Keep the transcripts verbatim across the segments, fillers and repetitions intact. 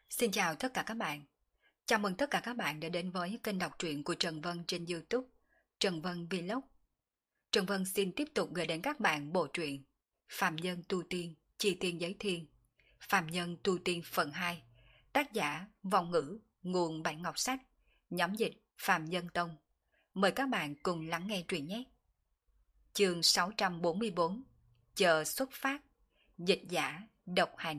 Xin chào tất cả các bạn. Chào mừng tất cả các bạn đã đến với kênh đọc truyện của Trần Vân trên YouTube, Trần Vân Vlog. Trần Vân xin tiếp tục gửi đến các bạn bộ truyện Phàm Nhân Tu Tiên, Chi Tiên Giới Thiên, Phàm Nhân Tu Tiên phần hai, tác giả Vong Ngữ, nguồn Bản Ngọc Sách, nhóm dịch Phàm Nhân Tông. Mời các bạn cùng lắng nghe truyện nhé. Chương sáu trăm bốn mươi bốn, chờ xuất phát, dịch giả, độc hành.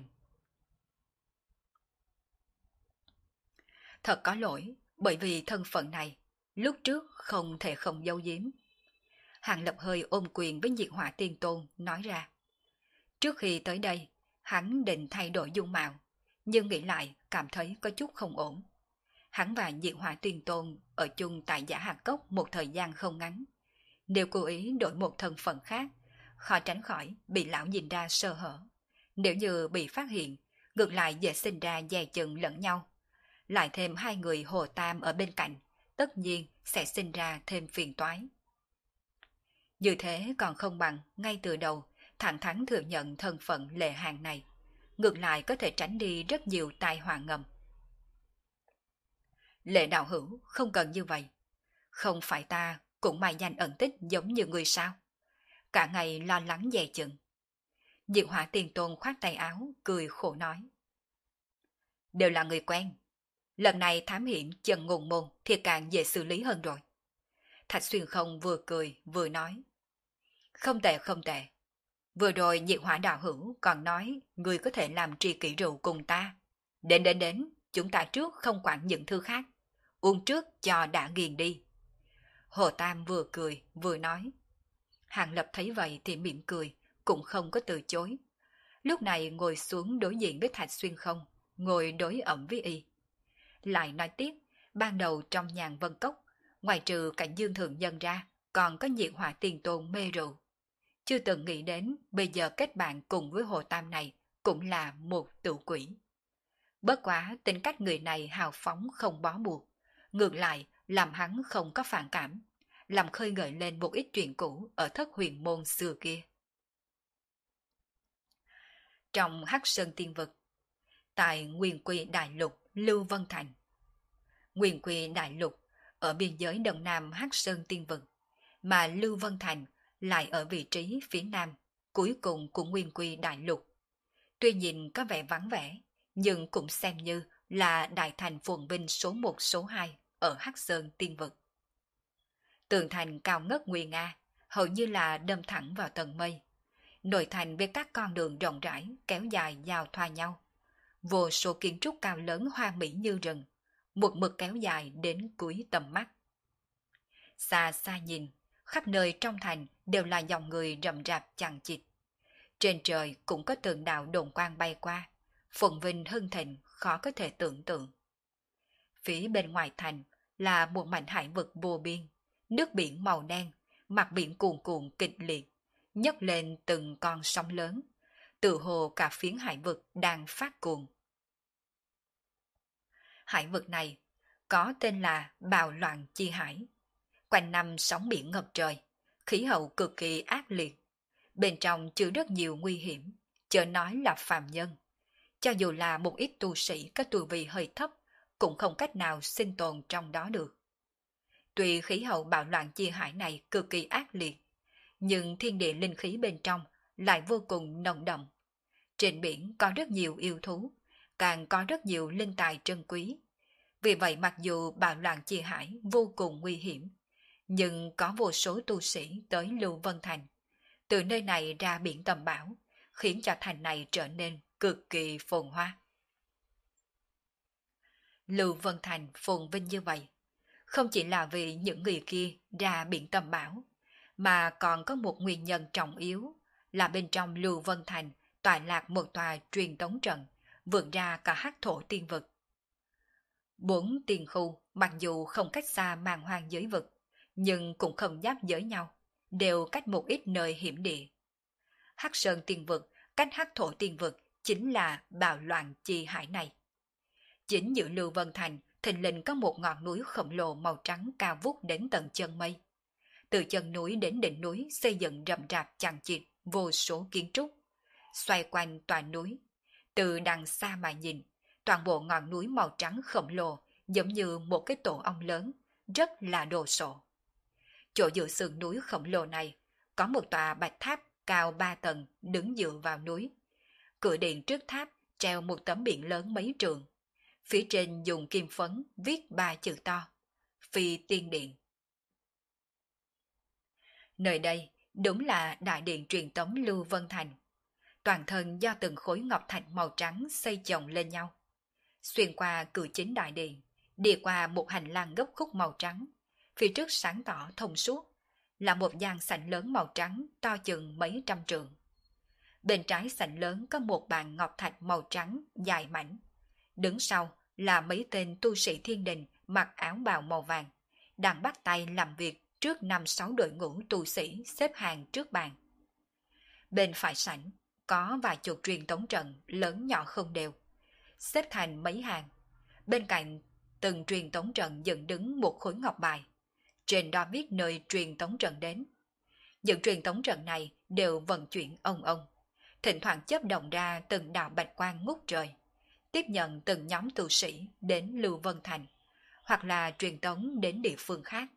Thật có lỗi, bởi vì thân phận này, lúc trước không thể không giấu giếm. Hàng Lập hơi ôm quyền với Diệt Hỏa Tiên Tôn, nói ra. Trước khi tới đây, hắn định thay đổi dung mạo, nhưng nghĩ lại cảm thấy có chút không ổn. Hắn và Diệt Hỏa Tiên Tôn ở chung tại Giả Hạc Cốc một thời gian không ngắn. Nếu cố ý đổi một thân phận khác, khó tránh khỏi bị lão nhìn ra sơ hở. Nếu như bị phát hiện, ngược lại dễ sinh ra dè chừng lẫn nhau. Lại thêm hai người Hồ Tam ở bên cạnh, tất nhiên sẽ sinh ra thêm phiền toái. Như thế còn không bằng ngay từ đầu thẳng thắn thừa nhận thân phận lệ hàng này, ngược lại có thể tránh đi rất nhiều tai họa ngầm. Lệ đạo hữu không cần như vậy, không phải ta cũng mày danh ẩn tích giống như người sao? Cả ngày lo lắng dè chừng. Diệu Hỏa Tiền Tôn khoát tay áo, cười khổ nói. Đều là người quen. Lần này thám hiểm Trần Ngùng Môn thì càng dễ xử lý hơn rồi. Thạch Xuyên Không vừa cười vừa nói. Không tệ không tệ. Vừa rồi Diệt Hỏa đạo hữu còn nói người có thể làm tri kỷ rượu cùng ta. Đến đến đến, chúng ta trước không quản những thứ khác. Uống trước cho đã ghiền đi. Hồ Tam vừa cười vừa nói. Hàng Lập thấy vậy thì mỉm cười, cũng không có từ chối. Lúc này ngồi xuống đối diện với Thạch Xuyên Không, ngồi đối ẩm với y. Lại nói tiếp, ban đầu trong nhàn vân cốc, ngoài trừ cảnh Dương Thượng Nhân ra, còn có Diệt Hỏa Tiền Tôn mê rượu. Chưa từng nghĩ đến bây giờ kết bạn cùng với Hồ Tam này cũng là một tự quỷ. Bất quá tính cách người này hào phóng không bó buộc, ngược lại làm hắn không có phản cảm, làm khơi gợi lên một ít chuyện cũ ở Thất Huyền Môn xưa kia. Trong Hắc Sơn Tiên Vực, tại Nguyên Quy Đại Lục Lưu Vân Thành, Nguyên Quy Đại Lục ở biên giới đông nam Hắc Sơn Tiên Vực, mà Lưu Vân Thành lại ở vị trí phía nam, cuối cùng của Nguyên Quy Đại Lục. Tuy nhìn có vẻ vắng vẻ, nhưng cũng xem như là đại thành phồn vinh số một số hai ở Hắc Sơn Tiên Vực. Tường thành cao ngất nguy nga, hầu như là đâm thẳng vào tầng mây. Nội thành với các con đường rộng rãi kéo dài giao thoa nhau. Vô số kiến trúc cao lớn hoa mỹ như rừng, một mực kéo dài đến cuối tầm mắt. Xa xa nhìn, khắp nơi trong thành đều là dòng người rậm rạp chằng chịt. Trên trời cũng có từng đạo đồn quang bay qua, phồn vinh hưng thịnh khó có thể tưởng tượng. Phía bên ngoài thành là một mảnh hải vực vô biên, nước biển màu đen, mặt biển cuồn cuộn kịch liệt, nhấc lên từng con sóng lớn, tự hồ cả phiến hải vực đang phát cuồng. Hải vực này có tên là Bào Loạn Chi Hải. Quanh năm sóng biển ngập trời, khí hậu cực kỳ ác liệt. Bên trong chứa rất nhiều nguy hiểm, chớ nói là phàm nhân. Cho dù là một ít tu sĩ có tu vi hơi thấp, cũng không cách nào sinh tồn trong đó được. Tuy khí hậu Bạo Loạn Chi Hải này cực kỳ ác liệt, nhưng thiên địa linh khí bên trong lại vô cùng nồng đậm. Trên biển có rất nhiều yêu thú, càng có rất nhiều linh tài trân quý. Vì vậy mặc dù Bạo Loạn Chi Hải vô cùng nguy hiểm, nhưng có vô số tu sĩ tới Lưu Vân Thành, từ nơi này ra biển tầm bão, khiến cho thành này trở nên cực kỳ phồn hoa. Lưu Vân Thành phồn vinh như vậy, không chỉ là vì những người kia ra biển tầm bão, mà còn có một nguyên nhân trọng yếu là bên trong Lưu Vân Thành tọa lạc một tòa truyền tống trận, vượt ra cả hắc thổ tiên vực. Bốn tiên khu mặc dù không cách xa màn hoang giới vực, nhưng cũng không giáp giới nhau, đều cách một ít nơi hiểm địa. Hắc Sơn Tiên Vực cách hắc thổ tiên vực chính là Bạo Loạn Chi Hải này. Chính giữa Lưu Vân Thành thình lình có một ngọn núi khổng lồ màu trắng cao vút đến tận chân mây. Từ chân núi đến đỉnh núi xây dựng rậm rạp chằng chịt vô số kiến trúc, xoay quanh tòa núi. Từ đằng xa mà nhìn, toàn bộ ngọn núi màu trắng khổng lồ giống như một cái tổ ong lớn, rất là đồ sộ. Chỗ giữa sườn núi khổng lồ này có một tòa bạch tháp cao ba tầng đứng dựa vào núi. Cửa điện trước tháp treo một tấm biển lớn mấy trượng. Phía trên dùng kim phấn viết ba chữ to: Phi Tiên Điện. Nơi đây đúng là đại điện truyền tống Lưu Vân Thành. Toàn thân do từng khối ngọc thạch màu trắng xây chồng lên nhau. Xuyên qua cửa chính đại điện, đi qua một hành lang gấp khúc màu trắng, phía trước sáng tỏ thông suốt, là một gian sảnh lớn màu trắng to chừng mấy trăm trượng. Bên trái sảnh lớn có một bàn ngọc thạch màu trắng dài mảnh. Đứng sau là mấy tên tu sĩ thiên đình mặc áo bào màu vàng, đang bắt tay làm việc trước năm sáu đội ngũ tu sĩ xếp hàng trước bàn. Bên phải sảnh có vài chục truyền tống trận lớn nhỏ không đều, xếp thành mấy hàng. Bên cạnh từng truyền tống trận dựng đứng một khối ngọc bài, trên đó viết nơi truyền tống trận đến. Những truyền tống trận này đều vận chuyển ông ông, thỉnh thoảng chớp động ra từng đạo bạch quang ngút trời, tiếp nhận từng nhóm tu sĩ đến Lưu Vân Thành, hoặc là truyền tống đến địa phương khác.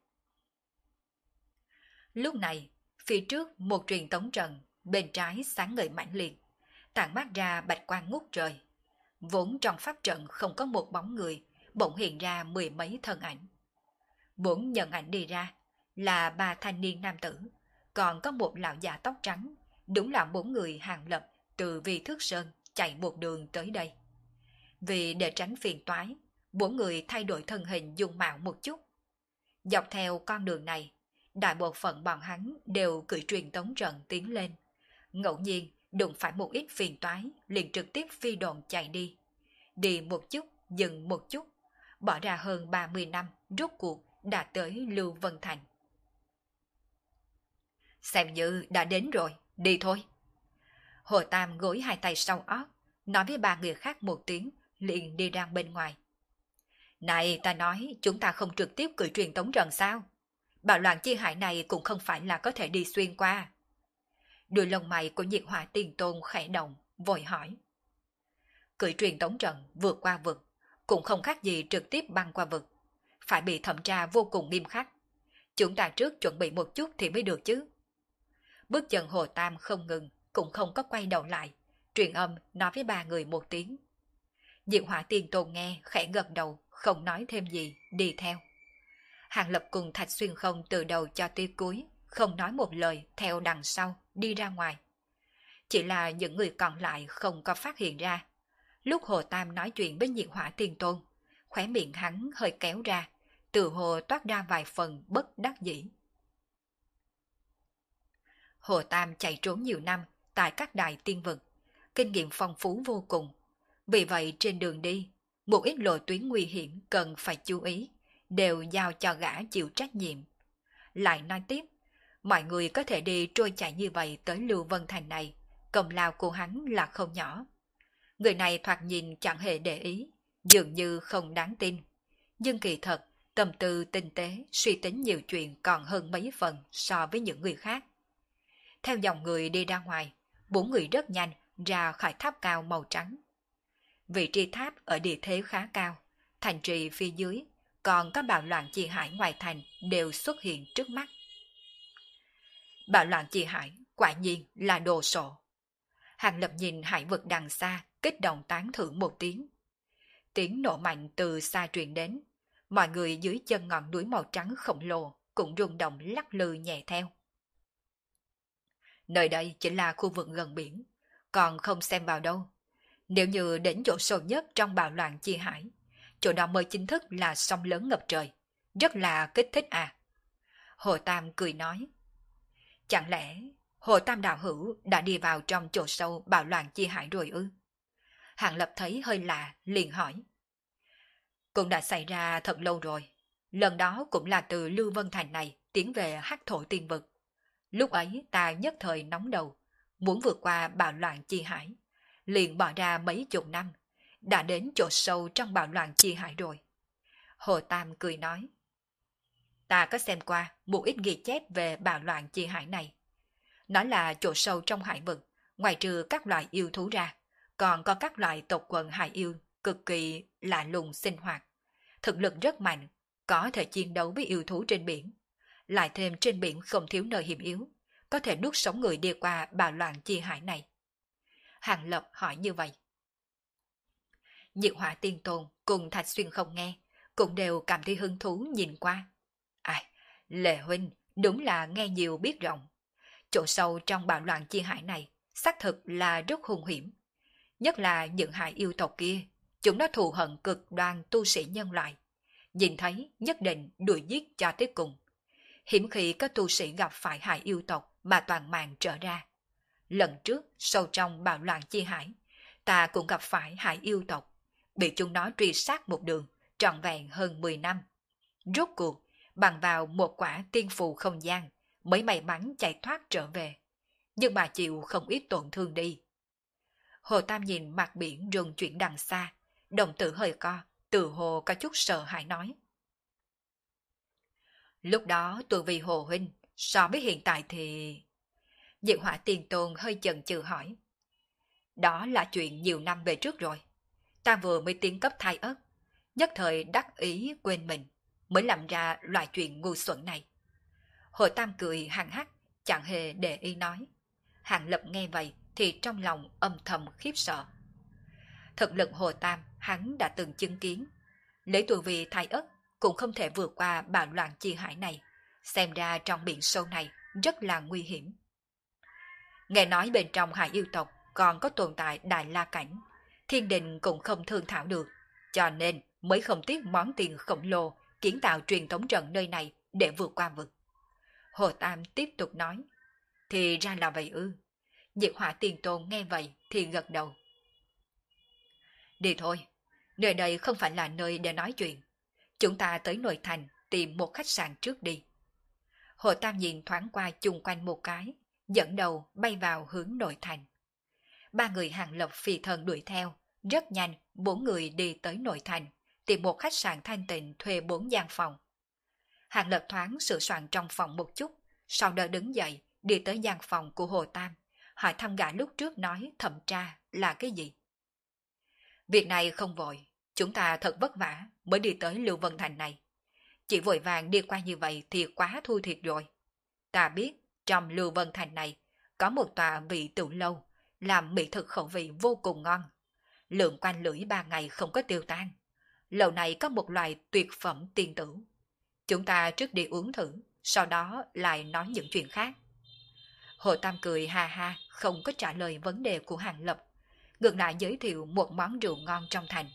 Lúc này, phía trước một truyền tống trận, bên trái sáng ngời mãnh liệt, tản mát ra bạch quang ngút trời. Vốn trong pháp trận không có một bóng người, bỗng hiện ra mười mấy thân ảnh. Bốn nhân ảnh đi ra là ba thanh niên nam tử, còn có một lão già tóc trắng, đúng là bốn người hàng lập từ Vi Thước Sơn chạy một đường tới đây. Vì để tránh phiền toái, bốn người thay đổi thân hình dung mạo một chút. Dọc theo con đường này, đại bộ phận bọn hắn đều cưỡi truyền tống trận tiến lên. Ngẫu nhiên đụng phải một ít phiền toái, liền trực tiếp phi độn chạy đi. Đi một chút, dừng một chút, bỏ ra hơn ba mươi năm, rốt cuộc đã tới Lưu Vân Thành. Xem như đã đến rồi, đi thôi. Hồ Tam gối hai tay sau ót, nói với ba người khác một tiếng, liền đi ra bên ngoài. Này, ta nói chúng ta không trực tiếp cưỡi truyền tống trận sao? Bạo loạn chi hải này cũng không phải là có thể đi xuyên qua. Đuôi lông mày của Nhiệt Hỏa Tiền Tôn khẽ động, vội hỏi. Cưỡi truyền tống trận vượt qua vực, cũng không khác gì trực tiếp băng qua vực, phải bị thẩm tra vô cùng nghiêm khắc. Chúng ta trước chuẩn bị một chút thì mới được chứ. Bước chân Hồ Tam không ngừng, cũng không có quay đầu lại, truyền âm nói với ba người một tiếng. Diệu Hỏa Tiền Tôn nghe khẽ gật đầu, không nói thêm gì, đi theo. Hàng Lập cùng Thạch Xuyên Không từ đầu cho tới cuối, không nói một lời, theo đằng sau, đi ra ngoài. Chỉ là những người còn lại không có phát hiện ra. Lúc Hồ Tam nói chuyện với Diệu Hỏa Tiền Tôn, khóe miệng hắn hơi kéo ra, từ hồ toát ra vài phần bất đắc dĩ. Hồ Tam chạy trốn nhiều năm tại các đại tiên vực, kinh nghiệm phong phú vô cùng. Vì vậy trên đường đi, một ít lộ tuyến nguy hiểm cần phải chú ý, đều giao cho gã chịu trách nhiệm. Lại nói tiếp, mọi người có thể đi trôi chạy như vậy tới Lưu Vân Thành này, công lao của hắn là không nhỏ. Người này thoạt nhìn chẳng hề để ý, dường như không đáng tin. Nhưng kỳ thật, tâm tư tinh tế, suy tính nhiều chuyện còn hơn mấy phần so với những người khác. Theo dòng người đi ra ngoài, bốn người rất nhanh ra khỏi tháp cao màu trắng. Vị trí tháp ở địa thế khá cao, thành trì phía dưới, còn các bạo loạn chi hải ngoài thành đều xuất hiện trước mắt. Bạo loạn chi hải quả nhiên là đồ sộ. Hàng Lập nhìn hải vực đằng xa, kích động tán thưởng một tiếng. Tiếng nổ mạnh từ xa truyền đến, mọi người dưới chân ngọn núi màu trắng khổng lồ cũng rung động lắc lư nhẹ theo. Nơi đây chính là khu vực gần biển, còn không xem vào đâu. Nếu như đến chỗ sâu nhất trong bạo loạn chi hải, chỗ đó mới chính thức là sóng lớn ngập trời, rất là kích thích à. Hồ Tam cười nói. Chẳng lẽ Hồ Tam đạo hữu đã đi vào trong chỗ sâu bạo loạn chi hải rồi ư? Hàng Lập thấy hơi lạ, liền hỏi. Cũng đã xảy ra thật lâu rồi. Lần đó cũng là từ Lưu Vân Thành này tiến về Hắc Thổ Tiên Vực. Lúc ấy ta nhất thời nóng đầu, muốn vượt qua bạo loạn chi hải, liền bỏ ra mấy chục năm, đã đến chỗ sâu trong bạo loạn chi hải rồi. Hồ Tam cười nói. Ta có xem qua một ít ghi chép về bạo loạn chi hải này. Nó là chỗ sâu trong hải vực, ngoài trừ các loại yêu thú ra, còn có các loại tộc quần hải yêu cực kỳ lạ lùng sinh hoạt. Thực lực rất mạnh, có thể chiến đấu với yêu thú trên biển. Lại thêm trên biển không thiếu nơi hiểm yếu, có thể nuốt sống người đi qua bạo loạn chi hải này. Hàng Lập hỏi như vậy. Diệu Hỏa Tiên Tôn cùng Thạch Xuyên không nghe, cũng đều cảm thấy hứng thú nhìn qua. Ai, Lệ huynh đúng là nghe nhiều biết rộng. Chỗ sâu trong bạo loạn chi hải này xác thực là rất hung hiểm. Nhất là những hải yêu tộc kia, chúng nó thù hận cực đoan tu sĩ nhân loại. Nhìn thấy nhất định đuổi giết cho tới cùng. Hiếm khi có tu sĩ gặp phải hải yêu tộc mà toàn mạng trở ra. Lần trước, sâu trong bạo loạn chi hải, ta cũng gặp phải hải yêu tộc, bị chúng nó truy sát một đường, trọn vẹn hơn mười năm. Rốt cuộc, bằng vào một quả tiên phù không gian, mới may mắn chạy thoát trở về. Nhưng mà chịu không ít tổn thương đi. Hồ Tam nhìn mặt biển rung chuyển đằng xa, đồng tử hơi co, tự hồ có chút sợ hãi nói. Lúc đó tôi vì Hồ huynh, so với hiện tại thì... Diệu Hỏa Tiên Tôn hơi chần chừ hỏi. Đó là chuyện nhiều năm về trước rồi. Ta vừa mới tiến cấp thai ất, nhất thời đắc ý quên mình, mới làm ra loại chuyện ngu xuẩn này. Hồ Tam cười hằng hắc, chẳng hề để ý nói. Hàng Lập nghe vậy thì trong lòng âm thầm khiếp sợ. Thực lực Hồ Tam hắn đã từng chứng kiến. Lấy tuổi vì thai ất cũng không thể vượt qua bạo loạn chi hải này. Xem ra trong biển sâu này rất là nguy hiểm. Nghe nói bên trong hải yêu tộc còn có tồn tại Đại La Cảnh. Thiên đình cũng không thương thảo được. Cho nên mới không tiếc món tiền khổng lồ kiến tạo truyền thống trận nơi này để vượt qua vực. Hồ Tam tiếp tục nói. Thì ra là vậy ư. Diệt Hỏa Tiên Tôn nghe vậy thì gật đầu. Đi thôi, nơi đây không phải là nơi để nói chuyện. Chúng ta tới nội thành tìm một khách sạn trước đi. Hồ Tam nhìn thoáng qua chung quanh một cái, dẫn đầu bay vào hướng nội thành. Ba người Hàng Lập phi thân đuổi theo, rất nhanh bốn người đi tới nội thành, tìm một khách sạn thanh tịnh thuê bốn gian phòng. Hàng Lập thoáng sửa soạn trong phòng một chút, sau đó đứng dậy đi tới gian phòng của Hồ Tam, hỏi thăm gã lúc trước nói thẩm tra là cái gì. Việc này không vội, chúng ta thật vất vả mới đi tới Lưu Vân Thành này. Chỉ vội vàng đi qua như vậy thì quá thua thiệt rồi. Ta biết trong Lưu Vân Thành này có một tòa vị tiểu lâu, làm mỹ thực khẩu vị vô cùng ngon. Lượng quanh lưỡi ba ngày không có tiêu tan. Lầu này có một loại tuyệt phẩm tiên tử. Chúng ta trước đi uống thử, sau đó lại nói những chuyện khác. Hồ Tam cười ha ha, không có trả lời vấn đề của Hàng Lập, ngược lại giới thiệu một món rượu ngon trong thành.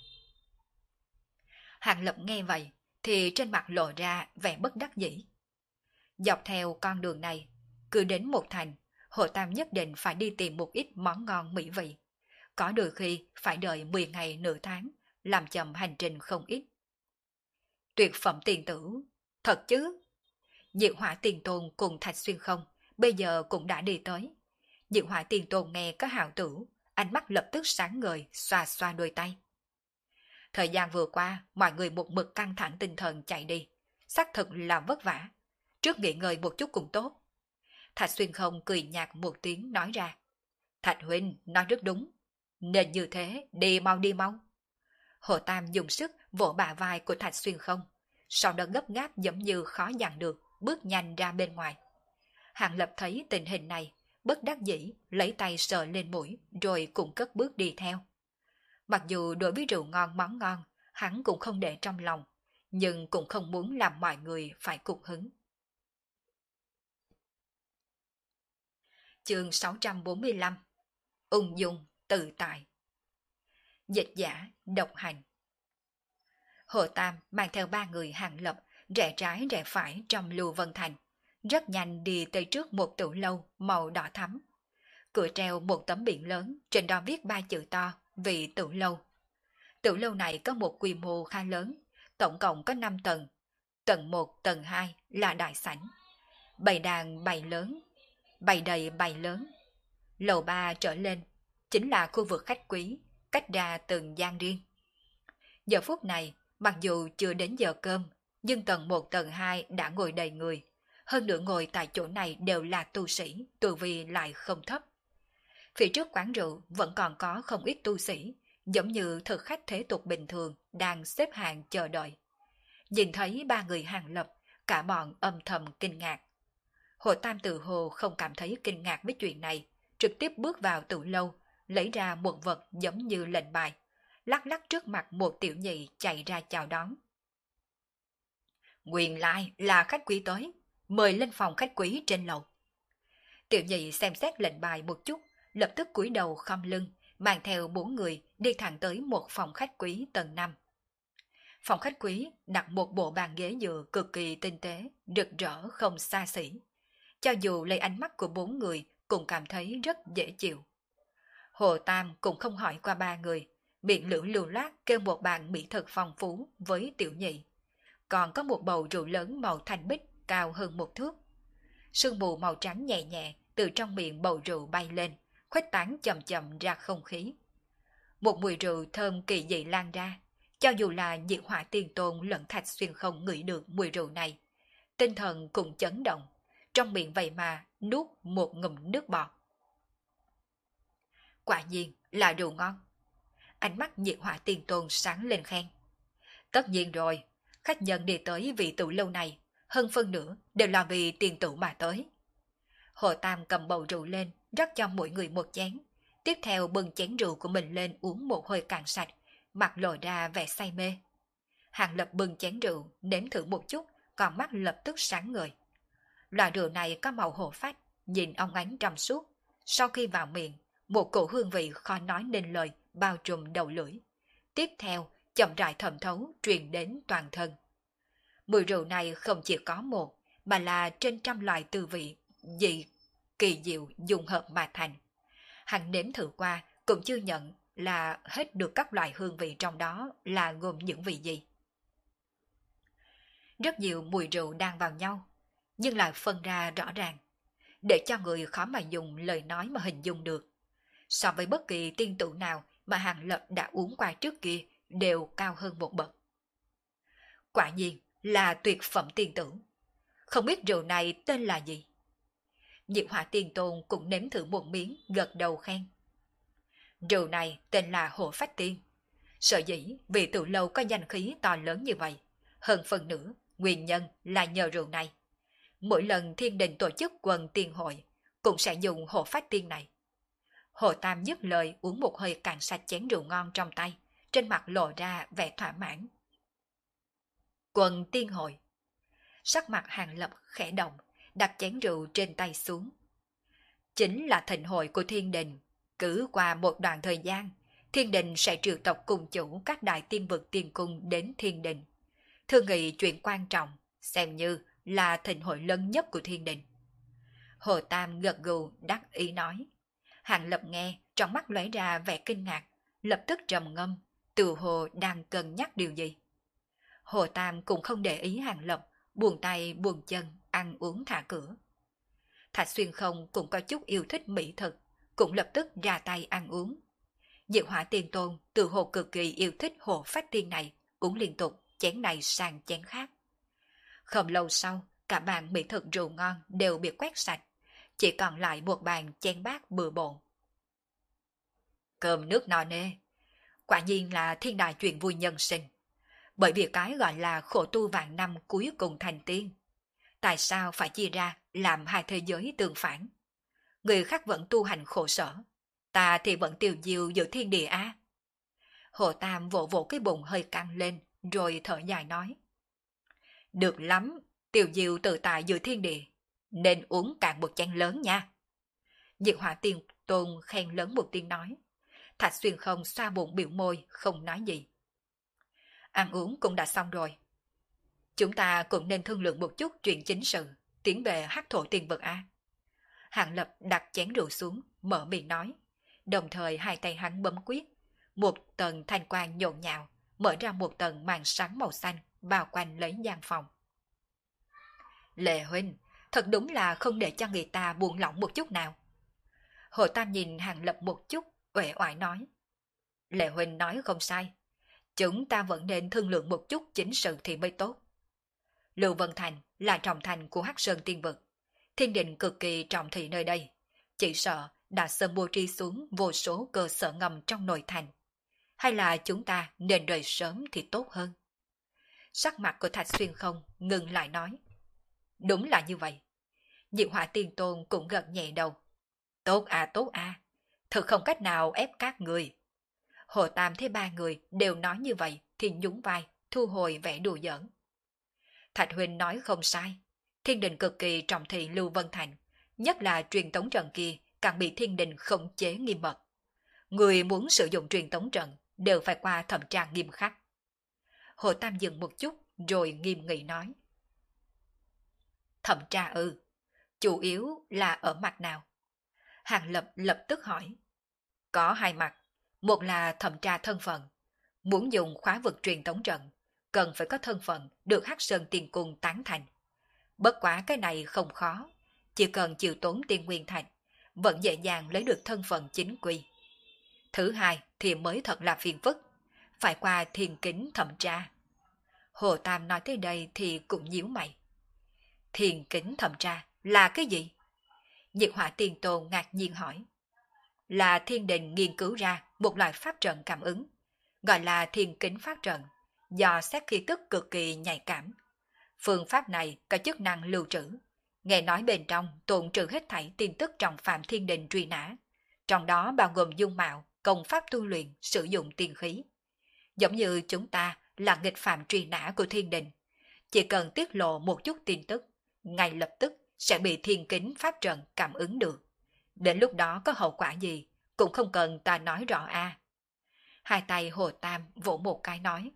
Hàng Lập nghe vậy thì trên mặt lộ ra vẻ bất đắc dĩ. Dọc theo con đường này, cứ đến một thành, Hồ Tam nhất định phải đi tìm một ít món ngon mỹ vị. Có đôi khi phải đợi mười ngày nửa tháng, làm chậm hành trình không ít. Tuyệt phẩm tiền tử, thật chứ? Diệu Hỏa Tiên Tôn cùng Thạch Xuyên không, bây giờ cũng đã đi tới. Diệu Hỏa Tiên Tôn nghe có hào tử, ánh mắt lập tức sáng ngời, xoa xoa đôi tay. Thời gian vừa qua, mọi người một mực căng thẳng tinh thần chạy đi, xác thực là vất vả. Trước nghỉ ngơi một chút cũng tốt. Thạch Xuyên không cười nhạt một tiếng nói ra. Thạch huynh nói rất đúng, nên như thế, đi mau đi mau. Hồ Tam dùng sức vỗ bả vai của Thạch Xuyên không, sau đó gấp gáp giống như khó dằn được, bước nhanh ra bên ngoài. Hàng Lập thấy tình hình này, bất đắc dĩ lấy tay sờ lên mũi rồi cũng cất bước đi theo. Mặc dù đối với rượu ngon món ngon, hắn cũng không để trong lòng, nhưng cũng không muốn làm mọi người phải cục hứng. Chương sáu trăm bốn mươi lăm. Ung dung tự tại. Dịch giả độc hành. Hồ Tam mang theo ba người Hàng Lập rẽ trái rẽ phải trong Lưu Vân Thành, rất nhanh đi tới trước một tủ lâu màu đỏ thắm. Cửa treo một tấm biển lớn, trên đó viết ba chữ to vị tủ lâu. Tủ lâu này có một quy mô khá lớn, tổng cộng có năm tầng. Tầng một, tầng hai là đại sảnh, bày đàn bày lớn, bày đầy bày lớn. Lầu ba trở lên chính là khu vực khách quý, cách ra từng gian riêng. Giờ phút này, mặc dù chưa đến giờ cơm, nhưng tầng một tầng hai đã ngồi đầy người. Hơn nữa ngồi tại chỗ này đều là tu sĩ, tu vi lại không thấp. Phía trước quán rượu vẫn còn có không ít tu sĩ, giống như thực khách thế tục bình thường đang xếp hàng chờ đợi. Nhìn thấy ba người Hàng Lập, cả bọn âm thầm kinh ngạc. Hồ Tam tự hồ không cảm thấy kinh ngạc với chuyện này, trực tiếp bước vào tủ lâu, lấy ra một vật giống như lệnh bài, lắc lắc trước mặt một tiểu nhị chạy ra chào đón. Nguyên lai là khách quý tới, mời lên phòng khách quý trên lầu. Tiểu nhị xem xét lệnh bài một chút, lập tức cúi đầu khom lưng, mang theo bốn người đi thẳng tới một phòng khách quý tầng năm. Phòng khách quý đặt một bộ bàn ghế dựa cực kỳ tinh tế, rực rỡ không xa xỉ. Cho dù lấy ánh mắt của bốn người cũng cảm thấy rất dễ chịu. Hồ Tam cũng không hỏi qua ba người, miệng lưỡng lưu loát kêu một bàn mỹ thực phong phú với tiểu nhị. Còn có một bầu rượu lớn màu thanh bích cao hơn một thước. Sương mù màu trắng nhẹ nhẹ từ trong miệng bầu rượu bay lên, khuếch tán chậm chậm ra không khí. Một mùi rượu thơm kỳ dị lan ra, cho dù là Diệt Hỏa Tiên Tôn lẫn Thạch Xuyên không ngửi được mùi rượu này, tinh thần cũng chấn động, trong miệng vậy mà nuốt một ngụm nước bọt. Quả nhiên là rượu ngon. Ánh mắt Diệt Hỏa Tiên Tôn sáng lên khen. Tất nhiên rồi, khách nhân đi tới vị tửu lâu này, hơn phân nửa đều là vì tiền tửu mà tới. Hồ Tam cầm bầu rượu lên, rót cho mỗi người một chén, tiếp theo bưng chén rượu của mình lên uống một hơi cạn sạch, mặt lộ ra vẻ say mê. Hàng Lập bưng chén rượu, nếm thử một chút, còn mắt lập tức sáng ngời. Loại rượu này có màu hổ phách, nhìn óng ánh trong suốt. Sau khi vào miệng, một cổ hương vị khó nói nên lời bao trùm đầu lưỡi. Tiếp theo, chậm rãi thẩm thấu truyền đến toàn thân. Mùi rượu này không chỉ có một, mà là trên trăm loại tư vị dị kỳ diệu dùng hợp mà thành. Hắn nếm thử qua cũng chưa nhận là hết được các loại hương vị trong đó là gồm những vị gì. Rất nhiều mùi rượu đang vào nhau, nhưng lại phân ra rõ ràng, để cho người khó mà dùng lời nói mà hình dung được. So với bất kỳ tiên tử nào mà Hàng Lập đã uống qua trước kia đều cao hơn một bậc. Quả nhiên là tuyệt phẩm tiên tử. Không biết rượu này tên là gì? Diệt Hỏa Tiên Tôn cũng nếm thử một miếng, gật đầu khen. Rượu này tên là Hổ Phách Tiên. Sở dĩ vì từ lâu có danh khí to lớn như vậy, hơn phần nữa nguyên nhân là nhờ rượu này. Mỗi lần thiên đình tổ chức quần tiên hội cũng sẽ dùng Hổ Phách Tiên này. Hồ Tam dứt lời uống một hơi cạn sạch chén rượu ngon trong tay, trên mặt lộ ra vẻ thỏa mãn. Quần tiên hội. Sắc mặt Hàng Lập khẽ động, đặt chén rượu trên tay xuống. Chính là thịnh hội của thiên đình. Cứ qua một đoạn thời gian, thiên đình sẽ triệu tập cùng chủ các đại tiên vực tiên cung đến thiên đình. Thương nghị chuyện quan trọng, xem như là thịnh hội lớn nhất của thiên đình. Hồ Tam gật gù đắc ý nói. Hàng Lập nghe, trong mắt lóe ra vẻ kinh ngạc, lập tức trầm ngâm, tự hồ đang cân nhắc điều gì. Hồ Tam cũng không để ý Hàng Lập, buông tay buông chân, ăn uống thả cửa. Thạch Xuyên không cũng có chút yêu thích mỹ thực, cũng lập tức ra tay ăn uống. Diệt Hỏa Tiên Tôn tự hồ cực kỳ yêu thích Hổ Phách Tiên này, uống liên tục chén này sang chén khác. Không lâu sau, cả bàn mỹ thực rượu ngon đều bị quét sạch, chỉ còn lại một bàn chén bát bừa bộn. Cơm nước no nê, quả nhiên là thiên đại chuyện vui nhân sinh. Bởi vì cái gọi là khổ tu vạn năm cuối cùng thành tiên. Tại sao phải chia ra làm hai thế giới tương phản? Người khác vẫn tu hành khổ sở, ta thì vẫn tiêu diêu giữa thiên địa á. Hồ Tam vỗ vỗ cái bụng hơi căng lên, rồi thở dài nói. Được lắm, tiêu diêu tự tại giữa thiên địa, nên uống cạn một chén lớn nha. Diệt Hỏa Tiên Tôn khen lớn một tiếng nói. Thạch Xuyên không xoa bụng biểu môi, không nói gì. Ăn uống cũng đã xong rồi. Chúng ta cũng nên thương lượng một chút chuyện chính sự, tiến về hắc thổ tiên vực a. Hàng Lập đặt chén rượu xuống, mở miệng nói. Đồng thời hai tay hắn bấm quyết. Một tầng thanh quang nhộn nhạo, mở ra một tầng màn sáng màu xanh, bao quanh lấy gian phòng. Lệ huynh, thật đúng là không để cho người ta buông lỏng một chút nào. Hồ Tam nhìn Hàng Lập một chút, uể oải nói. Lệ huynh nói không sai. Chúng ta vẫn nên thương lượng một chút chính sự thì mới tốt. Lưu Vân Thành là trọng thành của Hắc Sơn Tiên Vực. Thiên đình cực kỳ trọng thị nơi đây. Chỉ sợ đã sớm bố trí xuống vô số cơ sở ngầm trong nội thành. hay là chúng ta nên rời sớm thì tốt hơn? Sắc mặt của Thạch Xuyên Không ngừng lại nói. Đúng là như vậy. Diệu Hỏa Tiên Tôn cũng gật nhẹ đầu. Tốt à tốt à, thật không cách nào ép các người. Hồ Tam thấy ba người đều nói như vậy thì nhún vai, thu hồi vẻ đùa giỡn. Thạch Huynh nói không sai, thiên đình cực kỳ trọng thị Lưu Vân Thành, nhất là truyền tống trận kia càng bị thiên đình khống chế nghiêm mật. Người muốn sử dụng truyền tống trận đều phải qua thẩm tra nghiêm khắc. Hồ Tam dừng một chút rồi nghiêm nghị nói. Thẩm tra ư, chủ yếu là ở mặt nào? Hàng Lập lập tức hỏi. Có hai mặt, một là thẩm tra thân phận. Muốn dùng khóa vực truyền tống trận, cần phải có thân phận được Hắc Sơn Tiên Cung tán thành. Bất quá cái này không khó, chỉ cần chịu tốn tiên nguyên thành, vẫn dễ dàng lấy được thân phận chính quy. Thứ hai thì mới thật là phiền phức, phải qua thiên kính thẩm tra. Hồ Tam nói tới đây thì cũng nhíu mày. Thiên kính thẩm tra là cái gì? Diệt Hỏa Tiên Tôn ngạc nhiên hỏi. Là thiên đình nghiên cứu ra một loại pháp trận cảm ứng, gọi là thiên kính pháp trận, do xét khí tức cực kỳ nhạy cảm. Phương pháp này có chức năng lưu trữ, nghe nói bên trong tồn trữ hết thảy tin tức trong phạm thiên đình truy nã, trong đó bao gồm dung mạo, công pháp tu luyện, sử dụng tiên khí. Giống như chúng ta là nghịch phạm truy nã của thiên đình, chỉ cần tiết lộ một chút tin tức, ngay lập tức sẽ bị thiên kính pháp trận cảm ứng được. Đến lúc đó có hậu quả gì cũng không cần ta nói rõ a. À. Hai tay Hồ Tam vỗ một cái nói.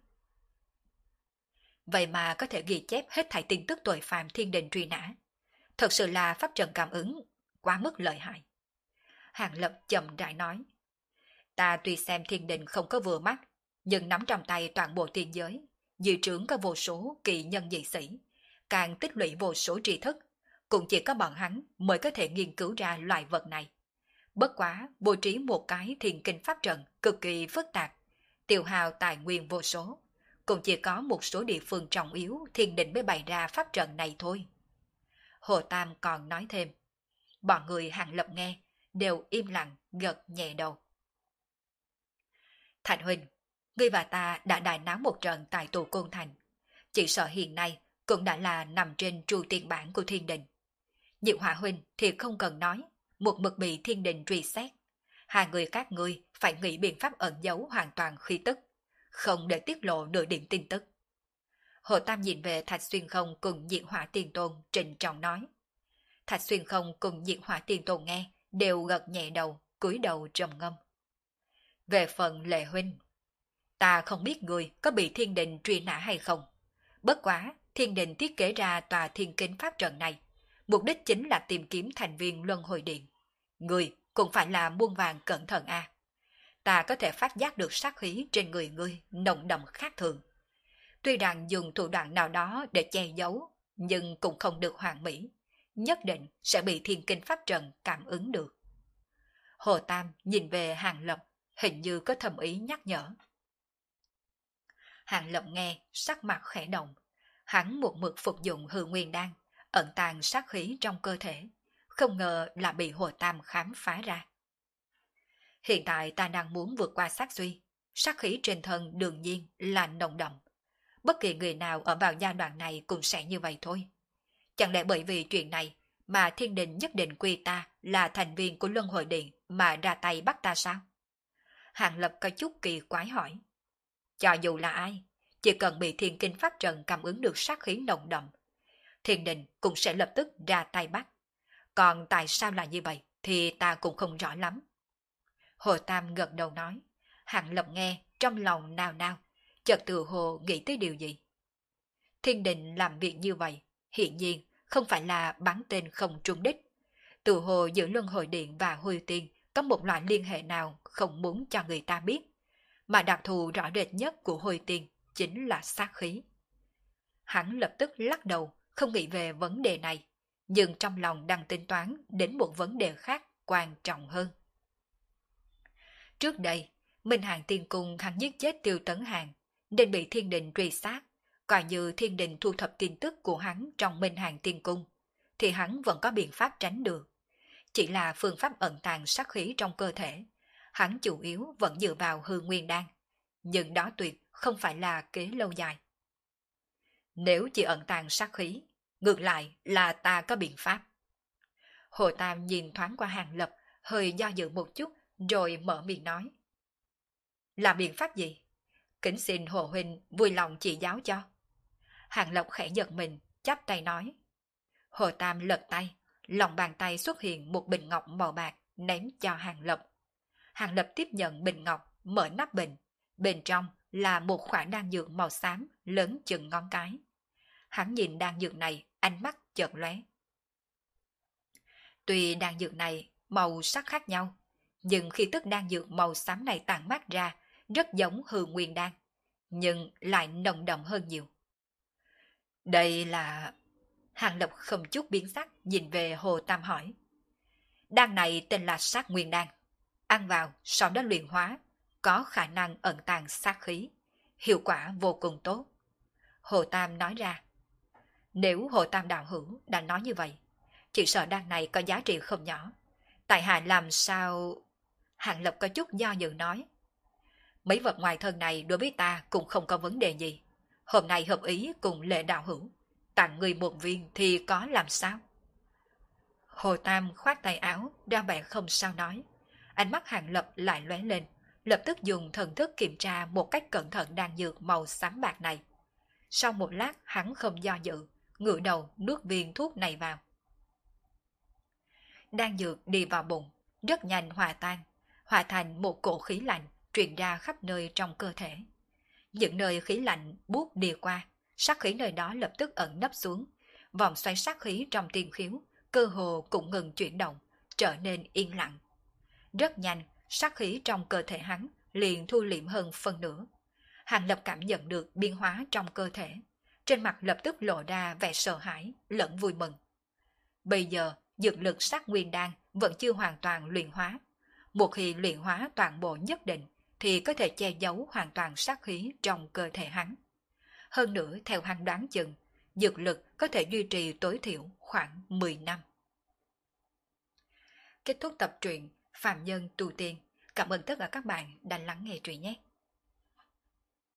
Vậy mà có thể ghi chép hết thảy tin tức tội phạm thiên đình truy nã. Thật sự là pháp trận cảm ứng, quá mức lợi hại. Hàng Lập chậm rãi nói. Ta tuy xem thiên đình không có vừa mắt, nhưng nắm trong tay toàn bộ tiên giới, dự trướng có vô số kỳ nhân dị sĩ, càng tích lũy vô số tri thức, cũng chỉ có bọn hắn mới có thể nghiên cứu ra loại vật này. Bất quá, bố trí một cái thiên kinh pháp trận cực kỳ phức tạp, tiêu hao tài nguyên vô số, cũng chỉ có một số địa phương trọng yếu thiên đình mới bày ra pháp trận này thôi. Hồ Tam còn nói thêm. Bọn người Hàng Lập nghe, đều im lặng gật nhẹ đầu. Thành Huynh, ngươi và ta đã đại náo một trận tại tù Côn Thành. Chỉ sợ hiện nay cũng đã là nằm trên tru tiền bản của thiên đình. Diệu Hỏa Huynh thì không cần nói, một mực bị thiên đình truy xét. Hai người các ngươi phải nghĩ biện pháp ẩn giấu hoàn toàn khí tức, không để tiết lộ nửa điểm tin tức. Hồ Tam nhìn về Thạch Xuyên Không cùng Diệu Hỏa Tiên Tôn trịnh trọng nói. Thạch Xuyên Không cùng Diệu Hỏa Tiên Tôn nghe, đều gật nhẹ đầu, cúi đầu trầm ngâm. Về phần Lệ Huynh, ta không biết người có bị thiên đình truy nã hay không. Bất quá, thiên đình thiết kế ra tòa thiên kính pháp trận này, mục đích chính là tìm kiếm thành viên luân hồi điện. Người cũng phải là muôn vàng cẩn thận a. À. Ta có thể phát giác được sát khí trên người ngươi nồng đậm khác thường. Tuy rằng dùng thủ đoạn nào đó để che giấu, nhưng cũng không được hoàn mỹ, nhất định sẽ bị thiên kinh pháp trận cảm ứng được. Hồ Tam nhìn về Hàng Lập, hình như có thầm ý nhắc nhở. Hàng Lập nghe, sắc mặt khẽ động, hắn một mực phục dụng hư nguyên đan, ẩn tàng sát khí trong cơ thể, không ngờ là bị Hồ Tam khám phá ra. Hiện tại ta đang muốn vượt qua sát suy, sát khí trên thân đương nhiên là nồng đậm. Bất kỳ người nào ở vào giai đoạn này cũng sẽ như vậy thôi. Chẳng lẽ bởi vì chuyện này mà thiên đình nhất định quy ta là thành viên của luân hồi điện mà ra tay bắt ta sao? Hàng Lập có chút kỳ quái hỏi. Cho dù là ai, chỉ cần bị thiên kinh pháp trận cảm ứng được sát khí nồng đậm, thiên đình cũng sẽ lập tức ra tay bắt. Còn tại sao là như vậy thì ta cũng không rõ lắm. Hồ Tam gật đầu nói. Hàng Lập nghe trong lòng nao nao, chợt tự hồ nghĩ tới điều gì. Thiên đình làm việc như vậy, hiện nhiên không phải là bắn tên không trúng đích. Tự hồ giữa luân hồi điện và Huy Tiên có một loại liên hệ nào không muốn cho người ta biết, mà đặc thù rõ rệt nhất của Huy Tiên chính là sát khí. Hắn lập tức lắc đầu, không nghĩ về vấn đề này, nhưng trong lòng đang tính toán đến một vấn đề khác quan trọng hơn. Trước đây, Minh Hàng Tiên Cung hắn giết chết Tiêu Tấn Hàng, nên bị thiên đình truy sát, coi như thiên đình thu thập tin tức của hắn trong Minh Hàng Tiên Cung, thì hắn vẫn có biện pháp tránh được. Chỉ là phương pháp ẩn tàng sát khí trong cơ thể, hắn chủ yếu vẫn dựa vào hư nguyên đan, nhưng đó tuyệt không phải là kế lâu dài. Nếu chỉ ẩn tàng sát khí, ngược lại là ta có biện pháp. Hồ Tam nhìn thoáng qua Hàng Lập, hơi do dự một chút, rồi mở miệng nói. Là biện pháp gì? Kính xin Hồ Huynh vui lòng chỉ giáo cho. Hàng Lập khẽ giật mình, chắp tay nói. Hồ Tam lật tay, lòng bàn tay xuất hiện một bình ngọc màu bạc, ném cho Hàng Lập. Hàng Lập tiếp nhận bình ngọc, mở nắp bình. Bên trong là một khoản đan dược màu xám, lớn chừng ngón cái. Hắn nhìn đan dược này, ánh mắt chợt lóe. Tuy đan dược này màu sắc khác nhau, nhưng khi tức đan dược màu xám này tản mát ra, rất giống hư nguyên đan, nhưng lại nồng đậm hơn nhiều. Đây là... Hàng Lập không chút biến sắc nhìn về Hồ Tam hỏi. Đan này tên là sát nguyên đan. Ăn vào sau đó luyện hóa, có khả năng ẩn tàng sát khí. Hiệu quả vô cùng tốt. Hồ Tam nói ra. Nếu Hồ Tam đạo hữu đã nói như vậy, chỉ sợ đan này có giá trị không nhỏ. Tại hạ làm sao... Hàng Lập có chút do dự nói. Mấy vật ngoài thân này đối với ta cũng không có vấn đề gì. Hôm nay hợp ý cùng Lệ đạo hữu. Tặng người một viên thì có làm sao? Hồ Tam khoát tay áo, ra vẻ không sao nói. Ánh mắt Hàng Lập lại lóe lên, lập tức dùng thần thức kiểm tra một cách cẩn thận đan dược màu xám bạc này. Sau một lát hắn không do dự, ngửa đầu nuốt viên thuốc này vào. Đan dược đi vào bụng, rất nhanh hòa tan, hòa thành một cổ khí lạnh truyền ra khắp nơi trong cơ thể. Những nơi khí lạnh buốt đi qua, sát khí nơi đó lập tức ẩn nấp xuống, vòng xoay sát khí trong tiên khiếu, cơ hồ cũng ngừng chuyển động, trở nên yên lặng. Rất nhanh, sát khí trong cơ thể hắn liền thu liễm hơn phân nửa. Hàng Lập cảm nhận được biến hóa trong cơ thể, trên mặt lập tức lộ ra vẻ sợ hãi lẫn vui mừng. Bây giờ, dược lực sát nguyên đan vẫn chưa hoàn toàn luyện hóa. Một khi luyện hóa toàn bộ nhất định, thì có thể che giấu hoàn toàn sát khí trong cơ thể hắn. Hơn nữa, theo hắn đoán chừng, dược lực có thể duy trì tối thiểu khoảng mười năm. Kết thúc tập truyện Phàm Nhân Tu Tiên. Cảm ơn tất cả các bạn đã lắng nghe truyện nhé.